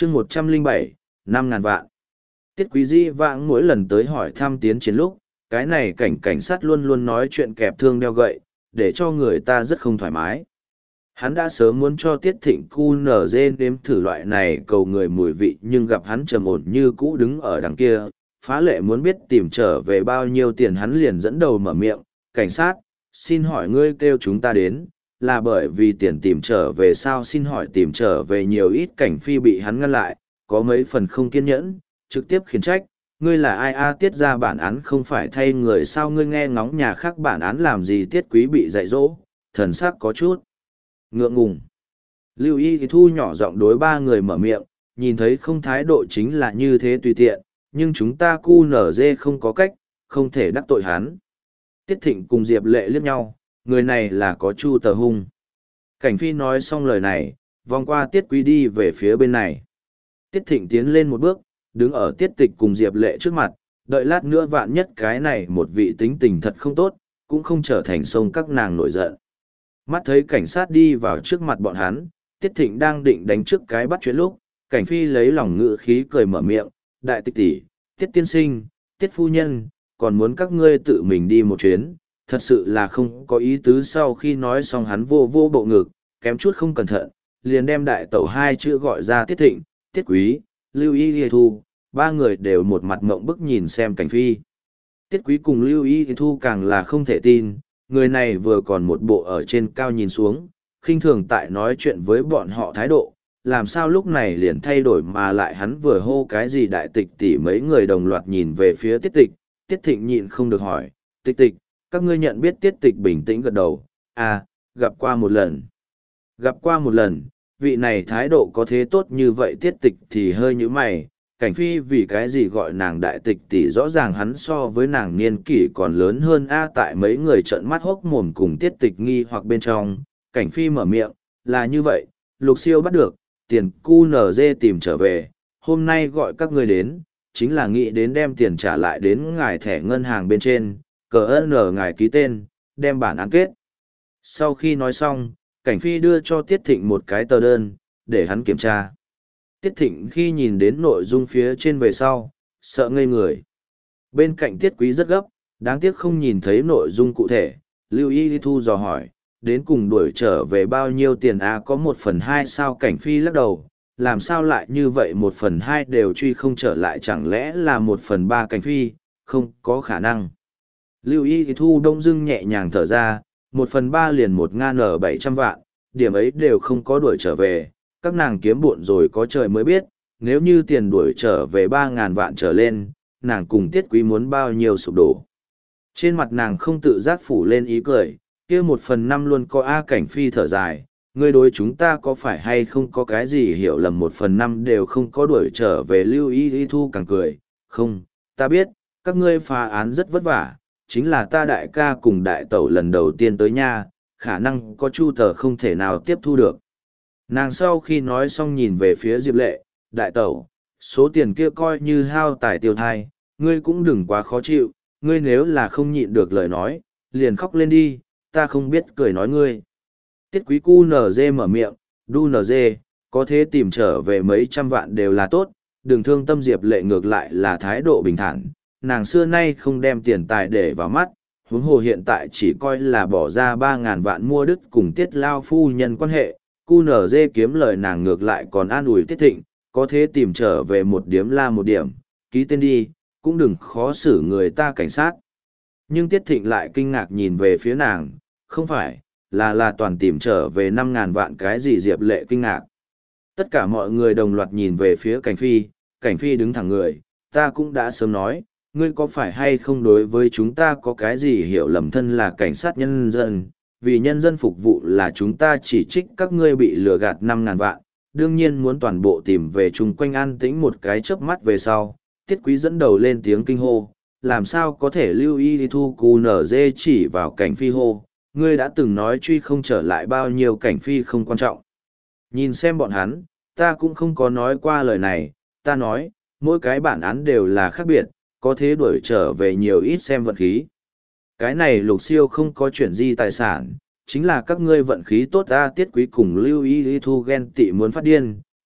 chương 107, 5.000 vạn. Tiết Quý Dĩ vãng mỗi lần tới hỏi thăm tiến chiến lúc, cái này cảnh sát luôn luôn nói chuyện kẹp thương đeo gậy, để cho người ta rất không thoải mái. Hắn đã sớm muốn cho Tiết Thịnh QNZ nếm thử loại này cầu người mùi vị, nhưng gặp hắn trầm ổn như cũ đứng ở đằng kia, phá lệ muốn biết tìm trở về bao nhiêu tiền, hắn liền dẫn đầu mở miệng: cảnh sát, xin hỏi ngươi kêu chúng ta đến, là bởi vì tiền tìm trở về sao? Xin hỏi tìm trở về nhiều ít? Cảnh Phi bị hắn ngăn lại, có mấy phần không kiên nhẫn, trực tiếp khiển trách: ngươi là ai a? Tiết ra bản án không phải thay người sao? Ngươi nghe ngóng nhà khác bản án làm gì? Tiết Quý bị dạy dỗ, thần sắc có chút ngượng ngùng. Lưu Y thì Thu nhỏ giọng đối ba người mở miệng, nhìn thấy không thái độ chính là như thế tùy tiện, nhưng chúng ta QNZ không có cách, không thể đắc tội hắn. Tiết Thịnh cùng Diệp Lệ liếc nhau, người này là có Chu Tờ Hung. Cảnh Phi nói xong lời này, vòng qua Tiết Quý đi về phía bên này. Tiết Thịnh tiến lên một bước, đứng ở Tiết Tịch cùng Diệp Lệ trước mặt, đợi lát nữa vạn nhất cái này một vị tính tình thật không tốt, cũng không trở thành sông các nàng nổi giận. Mắt thấy cảnh sát đi vào trước mặt bọn hắn, Tiết Thịnh đang định đánh trước cái bắt chuyện lúc, Cảnh Phi lấy lòng ngữ khí cười mở miệng: đại tịch tỷ, Tiết tiên sinh, Tiết phu nhân, còn muốn các ngươi tự mình đi một chuyến, thật sự là không có ý tứ. Sau khi nói xong hắn vô bộ ngực, kém chút không cẩn thận, liền đem đại tẩu hai chữ gọi ra. Tiết Thịnh, Tiết Quý, Lưu Y Thu, ba người đều một mặt ngộng bức nhìn xem Cảnh Phi. Tiết Quý cùng Lưu Y Thu càng là không thể tin, người này vừa còn một bộ ở trên cao nhìn xuống, khinh thường tại nói chuyện với bọn họ thái độ, làm sao lúc này liền thay đổi, mà lại hắn vừa hô cái gì đại tịch tỷ, mấy người đồng loạt nhìn về phía Tiết Tịch. Tiết Thịnh nhịn không được hỏi: Tịch Tịch, các ngươi nhận biết? Tiết Tịch bình tĩnh gật đầu: à, gặp qua một lần. Gặp qua một lần? Vị này thái độ có thế tốt như vậy? Tiết Tịch thì hơi nhíu mày, Cảnh Phi vì cái gì gọi nàng đại tịch tỷ? Rõ ràng hắn so với nàng niên kỷ còn lớn hơn a. Tại mấy người trợn mắt hốc mồm cùng Tiết Tịch nghi hoặc bên trong, Cảnh Phi mở miệng: là như vậy, Lục Siêu bắt được tiền QNZ tìm trở về, hôm nay gọi các ngươi đến, chính là nghĩ đến đem tiền trả lại đến ngài thẻ ngân hàng bên trên, cờ n ngài ký tên, đem bản án kết. Sau khi nói xong, Cảnh Phi đưa cho Tiết Thịnh một cái tờ đơn, để hắn kiểm tra. Tiết Thịnh khi nhìn đến nội dung phía trên về sau, sợ ngây người. Bên cạnh Tiết Quý rất gấp, đáng tiếc không nhìn thấy nội dung cụ thể. Lưu Y Thu dò hỏi: đến cùng đuổi trở về bao nhiêu tiền a? Có 1/2 sao? Cảnh Phi lắc đầu: làm sao lại như vậy, 1/2 đều truy không trở lại, chẳng lẽ là 1/3? Cảnh Phi: không có khả năng. Lưu Y Thu đông dưng nhẹ nhàng thở ra: 1/3 liền 1.700 vạn, điểm ấy đều không có đuổi trở về, các nàng kiếm bộn rồi có trời mới biết, nếu như tiền đuổi trở về 3.000 vạn trở lên, nàng cùng Tiết Quý muốn bao nhiêu sụp đổ. Trên mặt nàng không tự giác phủ lên ý cười, kia 1/5 luôn có a. Cảnh Phi thở dài: ngươi đối chúng ta có phải hay không có cái gì hiểu lầm? 1/5 đều không có đuổi trở về. Lưu Y Thu càng cười: không, ta biết, các ngươi phá án rất vất vả, chính là ta đại ca cùng đại tẩu lần đầu tiên tới nha, khả năng có Chu Tờ không thể nào tiếp thu được. Nàng sau khi nói xong nhìn về phía Diệp Lệ: đại tẩu, số tiền kia coi như hao tài tiêu thai, ngươi cũng đừng quá khó chịu, ngươi nếu là không nhịn được lời nói, liền khóc lên đi, ta không biết cười nói ngươi. Tiết Quý QNZ mở miệng: đu NG, có thế tìm trở về mấy trăm vạn đều là tốt, đừng thương tâm. Diệp Lệ ngược lại là thái độ bình thản, nàng xưa nay không đem tiền tài để vào mắt, huống hồ hiện tại chỉ coi là bỏ ra 3.000 vạn mua đứt cùng Tiết lao phu nhân quan hệ. QNZ kiếm lời nàng ngược lại còn an ủi Tiết Thịnh: có thế tìm trở về một điếm là một điểm, ký tên đi, cũng đừng khó xử người ta. Cảnh sát. Nhưng Tiết Thịnh lại kinh ngạc nhìn về phía nàng: không phải, là toàn tìm trở về 5.000 vạn cái gì? Diệp Lệ kinh ngạc. Tất cả mọi người đồng loạt nhìn về phía Cảnh Phi. Cảnh Phi đứng thẳng người: ta cũng đã sớm nói, ngươi có phải hay không đối với chúng ta có cái gì hiểu lầm? Thân là cảnh sát nhân dân, vì nhân dân phục vụ là chúng ta chỉ trích các ngươi bị lừa gạt 5.000 vạn, đương nhiên muốn toàn bộ tìm về. Chung quanh an tĩnh một cái chớp mắt về sau, Tiết Quý dẫn đầu lên tiếng kinh hô: làm sao có thể? Lưu Y Thu QNZ chỉ vào Cảnh Phi hô: ngươi đã từng nói truy không trở lại bao nhiêu? Cảnh Phi không quan trọng. Nhìn xem bọn hắn, ta cũng không có nói qua lời này, ta nói, mỗi cái bản án đều là khác biệt, có thế đuổi trở về nhiều ít xem vận khí. Cái này Lục Siêu không có chuyện gì tài sản, chính là các ngươi vận khí tốt. Ta Tiết Quý cùng Lưu Y Thu ghen tị muốn phát điên,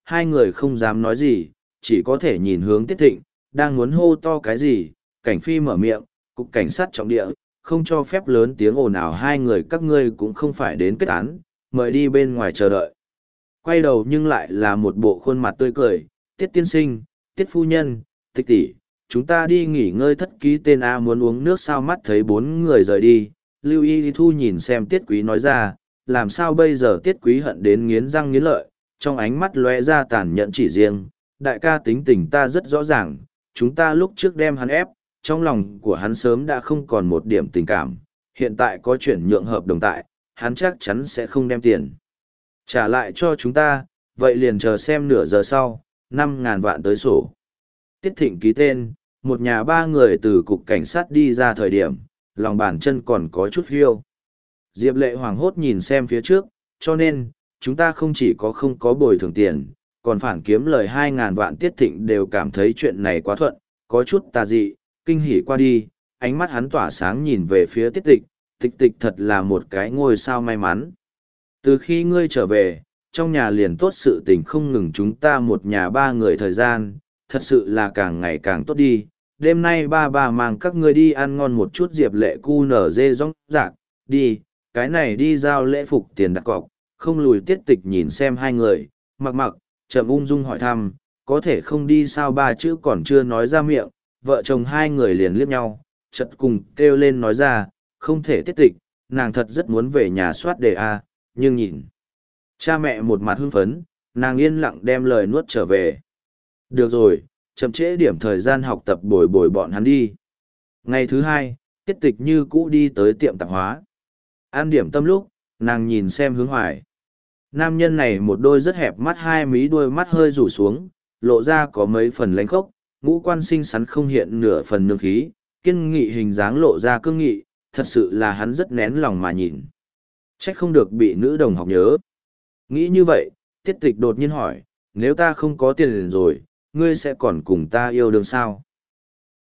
hai người không dám nói gì, chỉ có thể nhìn hướng Tiết Thịnh, đang muốn hô to cái gì, Cảnh Phi mở miệng, cục cảnh sát trọng địa, không cho phép lớn tiếng ồn ào, hai người các ngươi cũng không phải đến kết án, mời đi bên ngoài chờ đợi. Quay đầu nhưng lại là một bộ khuôn mặt tươi cười, Tiết tiên sinh, Tiết phu nhân, Tịch tỷ, chúng ta đi nghỉ ngơi thất ký tên A muốn uống nước sao, mắt thấy bốn người rời đi. Lưu Y Thu nhìn xem Tiết Quý nói ra, làm sao bây giờ? Tiết Quý hận đến nghiến răng nghiến lợi, trong ánh mắt lóe ra tàn nhẫn chỉ riêng, đại ca tính tình ta rất rõ ràng, chúng ta lúc trước đem hắn ép, trong lòng của hắn sớm đã không còn một điểm tình cảm, hiện tại có chuyển nhượng hợp đồng tại, hắn chắc chắn sẽ không đem tiền trả lại cho chúng ta, vậy liền chờ xem nửa giờ sau, 5.000 vạn tới sổ. Tiết Thịnh ký tên, một nhà ba người từ cục cảnh sát đi ra thời điểm, lòng bàn chân còn có chút phiêu. Diệp Lệ hoảng hốt nhìn xem phía trước, cho nên, chúng ta không chỉ có không có bồi thường tiền, còn phản kiếm lời 2.000 vạn. Tiết Thịnh đều cảm thấy chuyện này quá thuận, có chút tà dị, kinh hỉ qua đi, ánh mắt hắn tỏa sáng nhìn về phía Tiết Tịch, Tịch Tịch thật là một cái ngôi sao may mắn. Từ khi ngươi trở về, trong nhà liền tốt, sự tình không ngừng, chúng ta một nhà ba người thời gian, thật sự là càng ngày càng tốt đi. Đêm nay ba mang các ngươi đi ăn ngon một chút. Diệp Lệ cu nở dê rong rạc, đi, cái này đi giao lễ phục tiền đặt cọc, không lùi. Tiết Tịch nhìn xem hai người, mặc, chậm ung dung hỏi thăm, có thể không đi sao? Ba chữ còn chưa nói ra miệng, vợ chồng hai người liền liếc nhau, chợt cùng kêu lên nói ra, không thể. Tiết Tịch, nàng thật rất muốn về nhà soát đề A, nhưng nhìn cha mẹ một mặt hưng phấn, nàng yên lặng đem lời nuốt trở về. Được rồi, chậm trễ điểm thời gian học tập, bồi bọn hắn đi. Ngày thứ hai, Tiết Tịch như cũ đi tới tiệm tạp hóa. An điểm tâm lúc, nàng nhìn xem Hướng Hoài. Nam nhân này một đôi rất hẹp mắt, hai mí đuôi mắt hơi rủ xuống, lộ ra có mấy phần lánh khốc, ngũ quan xinh xắn không hiện nửa phần nương khí, kiên nghị hình dáng lộ ra cương nghị, thật sự là hắn rất nén lòng mà nhìn. Trách không được bị nữ đồng học nhớ. Nghĩ như vậy, Tiết Tịch đột nhiên hỏi, nếu ta không có tiền rồi, ngươi sẽ còn cùng ta yêu đương sao?